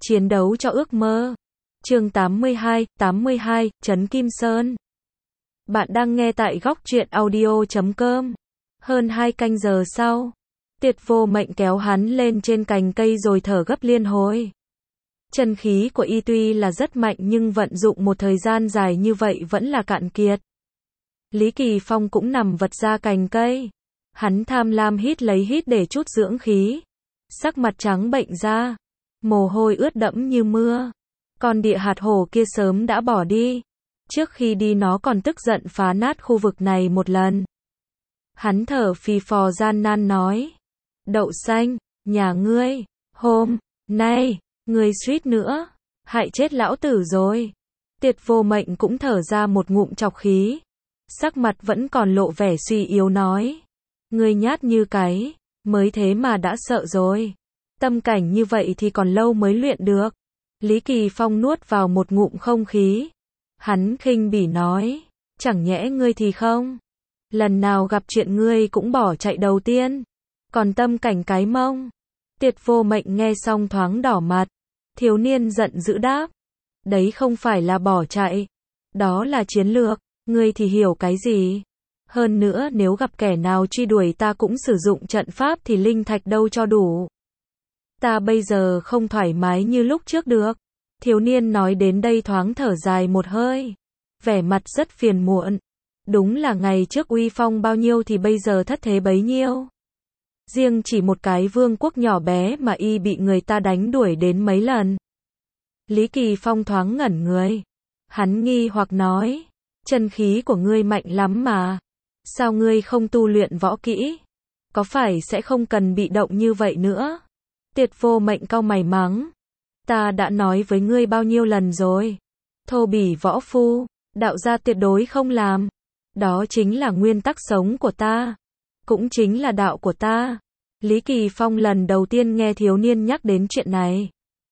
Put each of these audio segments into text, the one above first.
Chiến đấu cho ước mơ. Chương 82, Trấn Kim Sơn. Bạn đang nghe tại góc truyện audio.com. Hơn 2 canh giờ sau, Tiệt Vô Mệnh kéo hắn lên trên cành cây rồi thở gấp liên hồi. Chân khí của y tuy là rất mạnh nhưng vận dụng một thời gian dài như vậy vẫn là cạn kiệt. Lý Kỳ Phong cũng nằm vật ra cành cây. Hắn tham lam hít lấy hít để chút dưỡng khí. Sắc mặt trắng bệnh ra, mồ hôi ướt đẫm như mưa. Con địa hạt hổ kia sớm đã bỏ đi. Trước khi đi nó còn tức giận phá nát khu vực này một lần. Hắn thở phì phò gian nan nói: Đậu Xanh, nhà ngươi, hôm nay, ngươi suýt nữa hại chết lão tử rồi. Tiệt Vô Mệnh cũng thở ra một ngụm trọc khí. Sắc mặt vẫn còn lộ vẻ suy yếu nói: Ngươi nhát như cái, mới thế mà đã sợ rồi. Tâm cảnh như vậy thì còn lâu mới luyện được. Lý Kỳ Phong nuốt vào một ngụm không khí. Hắn khinh bỉ nói: Chẳng nhẽ ngươi thì không? Lần nào gặp chuyện ngươi cũng bỏ chạy đầu tiên. Còn tâm cảnh cái mông. Tiệt Vô Mệnh nghe xong thoáng đỏ mặt. Thiếu niên giận dữ đáp: Đấy không phải là bỏ chạy. Đó là chiến lược. Ngươi thì hiểu cái gì? Hơn nữa nếu gặp kẻ nào truy đuổi ta cũng sử dụng trận pháp thì linh thạch đâu cho đủ. Ta bây giờ không thoải mái như lúc trước được. Thiếu niên nói đến đây thoáng thở dài một hơi. Vẻ mặt rất phiền muộn. Đúng là ngày trước uy phong bao nhiêu thì bây giờ thất thế bấy nhiêu. Riêng chỉ một cái vương quốc nhỏ bé mà y bị người ta đánh đuổi đến mấy lần. Lý Kỳ Phong thoáng ngẩn người. Hắn nghi hoặc nói: Chân khí của ngươi mạnh lắm mà. Sao ngươi không tu luyện võ kỹ? Có phải sẽ không cần bị động như vậy nữa? Tiệt Vô Mệnh cau mày mắng: Ta đã nói với ngươi bao nhiêu lần rồi. Thô bỉ võ phu, đạo gia tuyệt đối không làm. Đó chính là nguyên tắc sống của ta. Cũng chính là đạo của ta. Lý Kỳ Phong lần đầu tiên nghe thiếu niên nhắc đến chuyện này.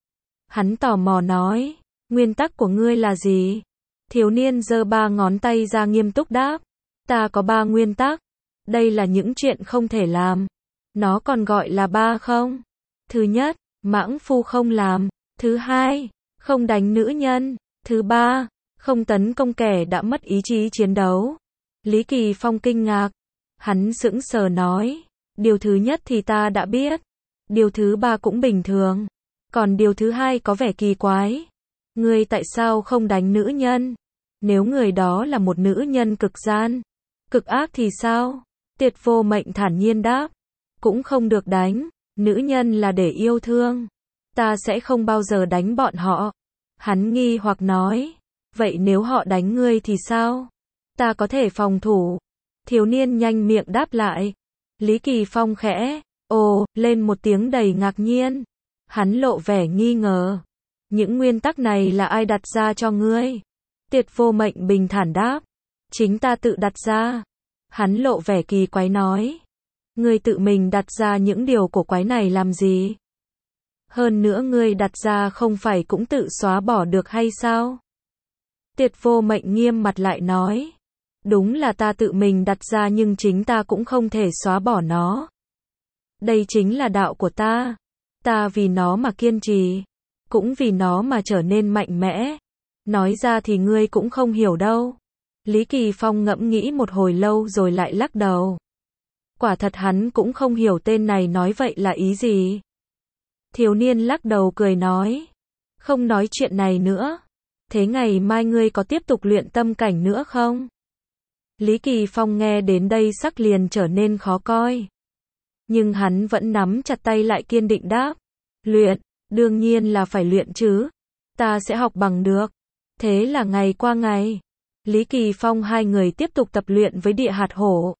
Hắn tò mò nói: Nguyên tắc của ngươi là gì? Thiếu niên giơ 3 ngón tay ra nghiêm túc đáp: Ta có 3 nguyên tắc. Đây là những chuyện không thể làm. Nó còn gọi là 3 không? Thứ nhất, mãng phu không làm. Thứ hai, không đánh nữ nhân. Thứ ba, không tấn công kẻ đã mất ý chí chiến đấu. Lý Kỳ Phong kinh ngạc. Hắn sững sờ nói: Điều thứ nhất thì ta đã biết. Điều thứ ba cũng bình thường. Còn điều thứ hai có vẻ kỳ quái. Ngươi tại sao không đánh nữ nhân? Nếu người đó là một nữ nhân cực gian, cực ác thì sao? Tiệt Vô Mệnh thản nhiên đáp: Cũng không được đánh. Nữ nhân là để yêu thương. Ta sẽ không bao giờ đánh bọn họ. Hắn nghi hoặc nói: Vậy nếu họ đánh ngươi thì sao? Ta có thể phòng thủ. Thiếu niên nhanh miệng đáp lại. Lý Kỳ Phong khẽ ồ lên một tiếng đầy ngạc nhiên. Hắn lộ vẻ nghi ngờ. Những nguyên tắc này là ai đặt ra cho ngươi? Tiệt Vô Mệnh bình thản đáp: Chính ta tự đặt ra. Hắn lộ vẻ kỳ quái nói: Ngươi tự mình đặt ra những điều cổ quái này làm gì? Hơn nữa ngươi đặt ra không phải cũng tự xóa bỏ được hay sao? Tiệt Vô Mệnh nghiêm mặt lại nói: Đúng là ta tự mình đặt ra nhưng chính ta cũng không thể xóa bỏ nó. Đây chính là đạo của ta. Ta vì nó mà kiên trì. Cũng vì nó mà trở nên mạnh mẽ. Nói ra thì ngươi cũng không hiểu đâu. Lý Kỳ Phong ngẫm nghĩ một hồi lâu rồi lại lắc đầu. Quả thật hắn cũng không hiểu tên này nói vậy là ý gì. Thiếu niên lắc đầu cười nói: Không nói chuyện này nữa. Thế ngày mai ngươi có tiếp tục luyện tâm cảnh nữa không? Lý Kỳ Phong nghe đến đây sắc liền trở nên khó coi. Nhưng hắn vẫn nắm chặt tay lại kiên định đáp: Luyện, đương nhiên là phải luyện chứ. Ta sẽ học bằng được. Thế là ngày qua ngày, Lý Kỳ Phong hai người tiếp tục tập luyện với địa hạt hổ.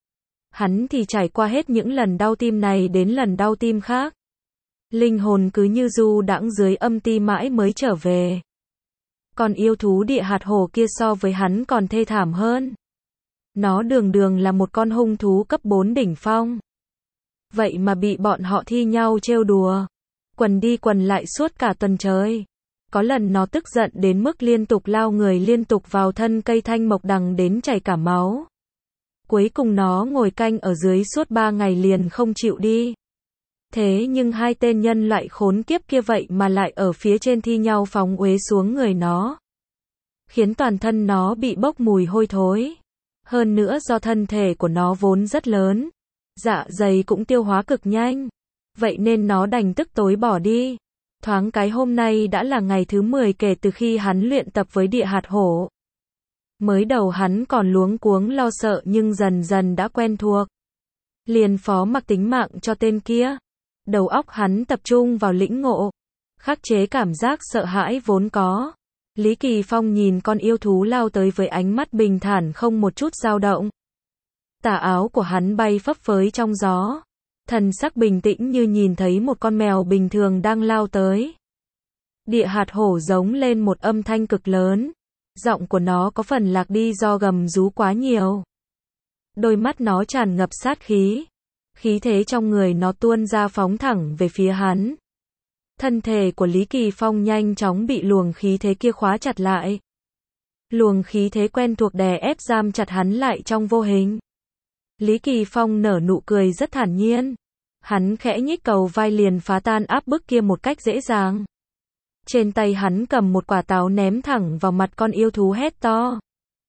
Hắn thì trải qua hết những lần đau tim này đến lần đau tim khác. Linh hồn cứ như du đãng dưới âm ti mãi mới trở về. Còn yêu thú địa hạt hổ kia so với hắn còn thê thảm hơn. Nó đường đường là một con hung thú cấp 4 đỉnh phong. Vậy mà bị bọn họ thi nhau trêu đùa. Quần đi quần lại suốt cả tuần trời. Có lần nó tức giận đến mức liên tục lao người liên tục vào thân cây thanh mộc đằng đến chảy cả máu. Cuối cùng nó ngồi canh ở dưới suốt 3 ngày liền không chịu đi. Thế nhưng hai tên nhân loại khốn kiếp kia vậy mà lại ở phía trên thi nhau phóng uế xuống người nó, khiến toàn thân nó bị bốc mùi hôi thối. Hơn nữa do thân thể của nó vốn rất lớn, dạ dày cũng tiêu hóa cực nhanh, vậy nên nó đành tức tối bỏ đi. Thoáng cái hôm nay đã là ngày thứ 10 kể từ khi hắn luyện tập với địa hạt hổ. Mới đầu hắn còn luống cuống lo sợ nhưng dần dần đã quen thuộc. Liền phó mặc tính mạng cho tên kia. Đầu óc hắn tập trung vào lĩnh ngộ, khắc chế cảm giác sợ hãi vốn có. Lý Kỳ Phong nhìn con yêu thú lao tới với ánh mắt bình thản không một chút dao động. Tà áo của hắn bay phấp phới trong gió, thần sắc bình tĩnh như nhìn thấy một con mèo bình thường đang lao tới. Địa hạt hổ giống lên một âm thanh cực lớn, giọng của nó có phần lạc đi do gầm rú quá nhiều. Đôi mắt nó tràn ngập sát khí, khí thế trong người nó tuôn ra phóng thẳng về phía hắn. Thân thể của Lý Kỳ Phong nhanh chóng bị luồng khí thế kia khóa chặt lại. Luồng khí thế quen thuộc đè ép giam chặt hắn lại trong vô hình. Lý Kỳ Phong nở nụ cười rất thản nhiên. Hắn khẽ nhích cầu vai liền phá tan áp bức kia một cách dễ dàng. Trên tay hắn cầm một quả táo ném thẳng vào mặt con yêu thú hét to.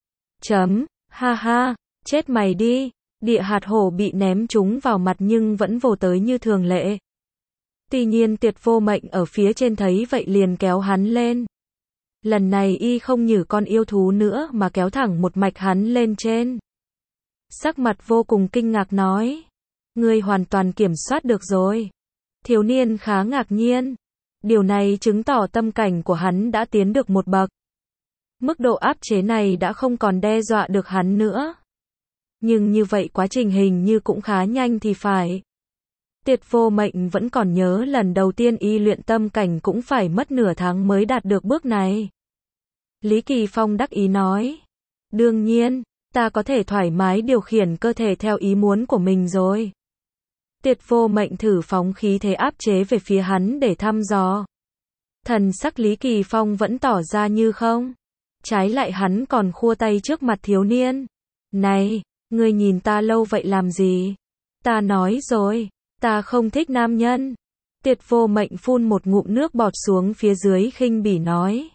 Ha ha, chết mày đi. Địa hạt hổ bị ném trúng vào mặt nhưng vẫn vồ tới như thường lệ. Tuy nhiên Tiệt Vô Mệnh ở phía trên thấy vậy liền kéo hắn lên. Lần này y không nhử con yêu thú nữa mà kéo thẳng một mạch hắn lên trên. Sắc mặt vô cùng kinh ngạc nói. Ngươi hoàn toàn kiểm soát được rồi. Thiếu niên khá ngạc nhiên. Điều này chứng tỏ tâm cảnh của hắn đã tiến được một bậc. Mức độ áp chế này đã không còn đe dọa được hắn nữa. Nhưng như vậy quá trình hình như cũng khá nhanh thì phải. Tiệt Vô Mệnh vẫn còn nhớ lần đầu tiên y luyện tâm cảnh cũng phải mất nửa tháng mới đạt được bước này. Lý Kỳ Phong đắc ý nói. Đương nhiên, ta có thể thoải mái điều khiển cơ thể theo ý muốn của mình rồi. Tiệt Vô Mệnh thử phóng khí thế áp chế về phía hắn để thăm dò. Thần sắc Lý Kỳ Phong vẫn tỏ ra như không. Trái lại hắn còn khua tay trước mặt thiếu niên. Này, ngươi nhìn ta lâu vậy làm gì? Ta nói rồi, ta không thích nam nhân. Tiệt Vô Mệnh phun một ngụm nước bọt xuống phía dưới khinh bỉ nói.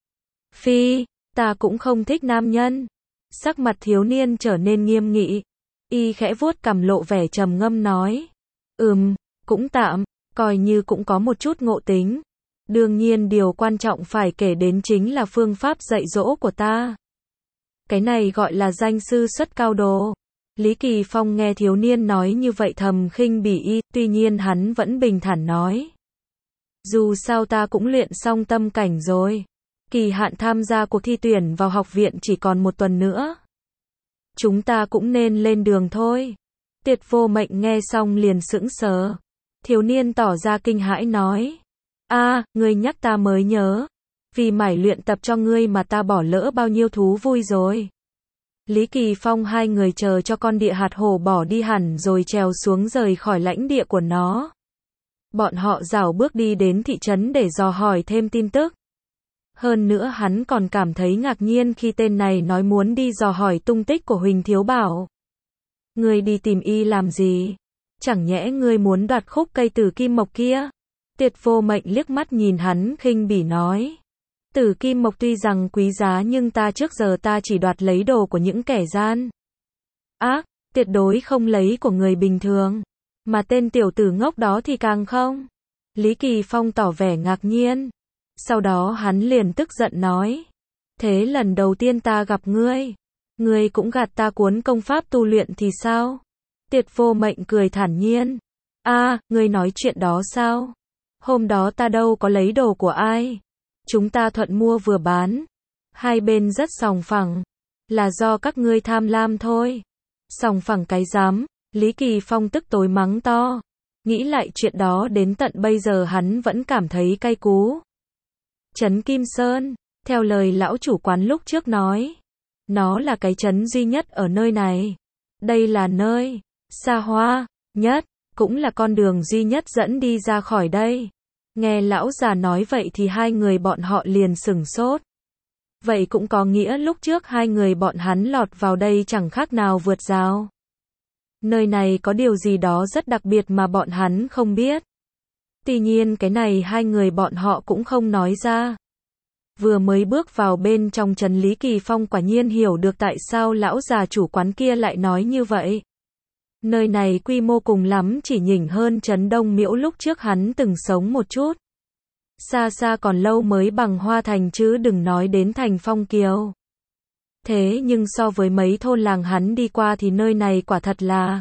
Phi, ta cũng không thích nam nhân. Sắc mặt thiếu niên trở nên nghiêm nghị. Y khẽ vuốt cằm lộ vẻ trầm ngâm nói. Cũng tạm, coi như cũng có một chút ngộ tính. Đương nhiên điều quan trọng phải kể đến chính là phương pháp dạy dỗ của ta. Cái này gọi là danh sư xuất cao đồ. Lý Kỳ Phong nghe thiếu niên nói như vậy thầm khinh bỉ y, tuy nhiên hắn vẫn bình thản nói. Dù sao ta cũng luyện xong tâm cảnh rồi. Kỳ hạn tham gia cuộc thi tuyển vào học viện chỉ còn một tuần nữa. Chúng ta cũng nên lên đường thôi. Tiệt Vô Mệnh nghe xong liền sững sờ. Thiếu niên tỏ ra kinh hãi nói. Ngươi nhắc ta mới nhớ. Vì mải luyện tập cho ngươi mà ta bỏ lỡ bao nhiêu thú vui rồi. Lý Kỳ Phong hai người chờ cho con địa hạt hổ bỏ đi hẳn rồi trèo xuống rời khỏi lãnh địa của nó. Bọn họ rảo bước đi đến thị trấn để dò hỏi thêm tin tức. Hơn nữa hắn còn cảm thấy ngạc nhiên khi tên này nói muốn đi dò hỏi tung tích của Huỳnh Thiếu Bảo. Ngươi đi tìm y làm gì? Chẳng nhẽ ngươi muốn đoạt khúc cây tử kim mộc kia? Tiệt Vô Mệnh liếc mắt nhìn hắn khinh bỉ nói. Tử kim mộc tuy rằng quý giá nhưng trước giờ ta chỉ đoạt lấy đồ của những kẻ gian ác, tuyệt đối không lấy của người bình thường. Mà tên tiểu tử ngốc đó thì càng không. Lý Kỳ Phong tỏ vẻ ngạc nhiên. Sau đó hắn liền tức giận nói. Thế lần đầu tiên ta gặp ngươi cũng gạt ta cuốn công pháp tu luyện thì sao? Tiệt Vô Mệnh cười thản nhiên. Ngươi nói chuyện đó sao? Hôm đó ta đâu có lấy đồ của ai. Chúng ta thuận mua vừa bán. Hai bên rất sòng phẳng. Là do các ngươi tham lam thôi. Sòng phẳng cái dám. Lý Kỳ Phong tức tối mắng to. Nghĩ lại chuyện đó đến tận bây giờ hắn vẫn cảm thấy cay cú. Trấn Kim Sơn, theo lời lão chủ quán lúc trước nói. Nó là cái trấn duy nhất ở nơi này. Đây là nơi xa hoa nhất, cũng là con đường duy nhất dẫn đi ra khỏi đây. Nghe lão già nói vậy thì hai người bọn họ liền sửng sốt. Vậy cũng có nghĩa lúc trước hai người bọn hắn lọt vào đây chẳng khác nào vượt rào. Nơi này có điều gì đó rất đặc biệt mà bọn hắn không biết. Tuy nhiên cái này hai người bọn họ cũng không nói ra. Vừa mới bước vào bên trong trấn, Lý Kỳ Phong quả nhiên hiểu được tại sao lão già chủ quán kia lại nói như vậy. Nơi này quy mô cùng lắm chỉ nhỉnh hơn trấn Đông Miễu lúc trước hắn từng sống một chút. Xa xa còn lâu mới bằng Hoa Thành chứ đừng nói đến thành Phong Kiều. Thế nhưng so với mấy thôn làng hắn đi qua thì nơi này quả thật là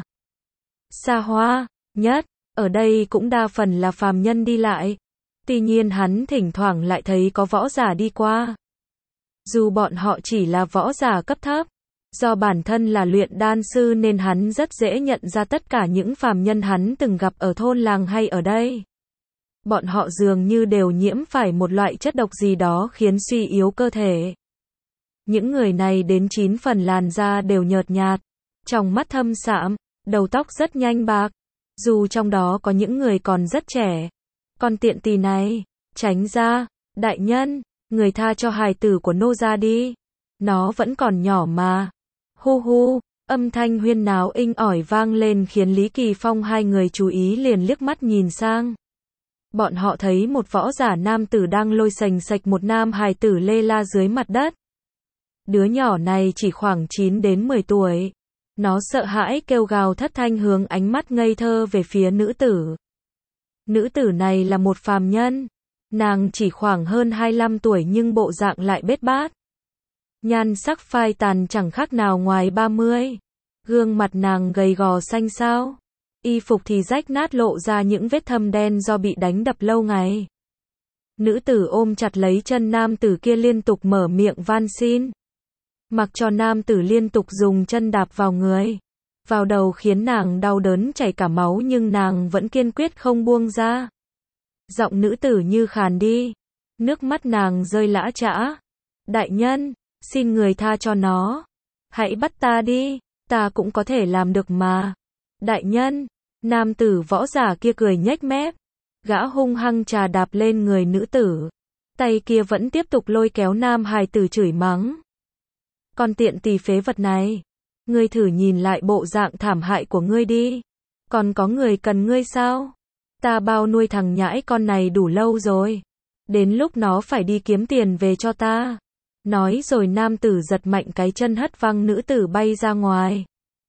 xa hoa nhất. Ở đây cũng đa phần là phàm nhân đi lại. Tuy nhiên hắn thỉnh thoảng lại thấy có võ giả đi qua. Dù bọn họ chỉ là võ giả cấp thấp, do bản thân là luyện đan sư nên hắn rất dễ nhận ra tất cả những phàm nhân hắn từng gặp ở thôn làng hay ở đây. Bọn họ dường như đều nhiễm phải một loại chất độc gì đó khiến suy yếu cơ thể. Những người này đến 9 phần làn da đều nhợt nhạt, trong mắt thâm sạm, đầu tóc rất nhanh bạc. Dù trong đó có những người còn rất trẻ. Con tiện tỳ này, tránh ra, đại nhân, người tha cho hài tử của nô gia đi. Nó vẫn còn nhỏ mà. Hu hu, âm thanh huyên náo inh ỏi vang lên khiến Lý Kỳ Phong hai người chú ý liền liếc mắt nhìn sang. Bọn họ thấy một võ giả nam tử đang lôi sành sạch một nam hài tử lê la dưới mặt đất. Đứa nhỏ này chỉ khoảng 9 đến 10 tuổi. Nó sợ hãi kêu gào thất thanh hướng ánh mắt ngây thơ về phía nữ tử. Nữ tử này là một phàm nhân. Nàng chỉ khoảng hơn 25 tuổi nhưng bộ dạng lại bết bát. Nhan sắc phai tàn chẳng khác nào ngoài 30. Gương mặt nàng gầy gò xanh xao. Y phục thì rách nát lộ ra những vết thâm đen do bị đánh đập lâu ngày. Nữ tử ôm chặt lấy chân nam tử kia liên tục mở miệng van xin. Mặc cho nam tử liên tục dùng chân đạp vào người, vào đầu khiến nàng đau đớn chảy cả máu nhưng nàng vẫn kiên quyết không buông ra. Giọng nữ tử như khàn đi, nước mắt nàng rơi lã chã. Đại nhân, xin người tha cho nó. Hãy bắt ta đi, ta cũng có thể làm được mà. Đại nhân, nam tử võ giả kia cười nhếch mép. Gã hung hăng chà đạp lên người nữ tử. Tay kia vẫn tiếp tục lôi kéo nam hài tử chửi mắng. Con tiện tỳ phế vật này, ngươi thử nhìn lại bộ dạng thảm hại của ngươi đi. Còn có người cần ngươi sao? Ta bao nuôi thằng nhãi con này đủ lâu rồi. Đến lúc nó phải đi kiếm tiền về cho ta. Nói rồi nam tử giật mạnh cái chân hất văng nữ tử bay ra ngoài.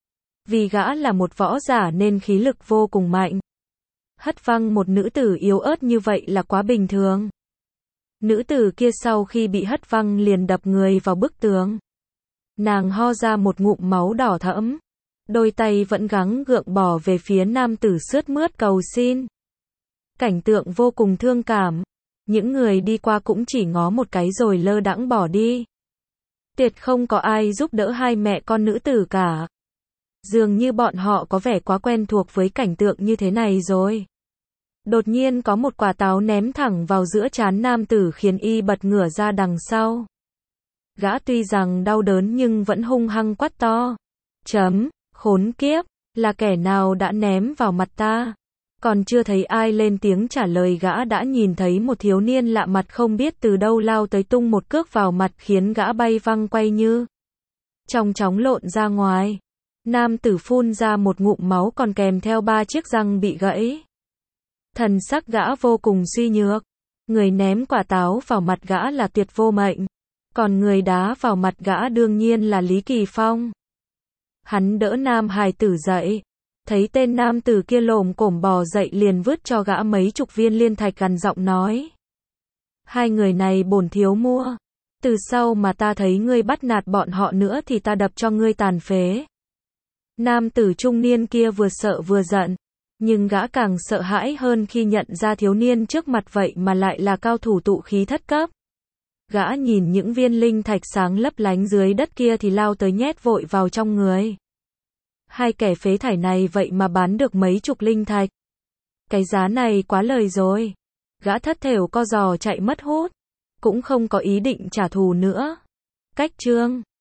Vì gã là một võ giả nên khí lực vô cùng mạnh. Hất văng một nữ tử yếu ớt như vậy là quá bình thường. Nữ tử kia sau khi bị hất văng liền đập người vào bức tường. Nàng ho ra một ngụm máu đỏ thẫm. Đôi tay vẫn gắng gượng bỏ về phía nam tử sướt mướt cầu xin. Cảnh tượng vô cùng thương cảm. Những người đi qua cũng chỉ ngó một cái rồi lơ đãng bỏ đi. Tuyệt không có ai giúp đỡ hai mẹ con nữ tử cả. Dường như bọn họ có vẻ quá quen thuộc với cảnh tượng như thế này rồi. Đột nhiên có một quả táo ném thẳng vào giữa trán nam tử khiến y bật ngửa ra đằng sau. Gã tuy rằng đau đớn nhưng vẫn hung hăng quát to. Khốn kiếp, là kẻ nào đã ném vào mặt ta? Còn chưa thấy ai lên tiếng trả lời gã đã nhìn thấy một thiếu niên lạ mặt không biết từ đâu lao tới tung một cước vào mặt khiến gã bay văng quay như trong chóng lộn ra ngoài. Nam tử phun ra một ngụm máu còn kèm theo 3 chiếc răng bị gãy. Thần sắc gã vô cùng suy nhược. Người ném quả táo vào mặt gã là Tuyệt Vô Mệnh. Còn người đá vào mặt gã đương nhiên là Lý Kỳ Phong. Hắn đỡ nam hài tử dậy. Thấy tên nam tử kia lồm cồm bò dậy liền vứt cho gã mấy chục viên liên thạch gằn giọng nói. Hai người này bổn thiếu mua. Từ sau mà ta thấy ngươi bắt nạt bọn họ nữa thì ta đập cho ngươi tàn phế. Nam tử trung niên kia vừa sợ vừa giận. Nhưng gã càng sợ hãi hơn khi nhận ra thiếu niên trước mặt vậy mà lại là cao thủ tụ khí thất cấp. Gã nhìn những viên linh thạch sáng lấp lánh dưới đất kia thì lao tới nhét vội vào trong người. Hai kẻ phế thải này vậy mà bán được mấy chục linh thạch. Cái giá này quá lời rồi. Gã thất thểu co giò chạy mất hút. Cũng không có ý định trả thù nữa. Cách chương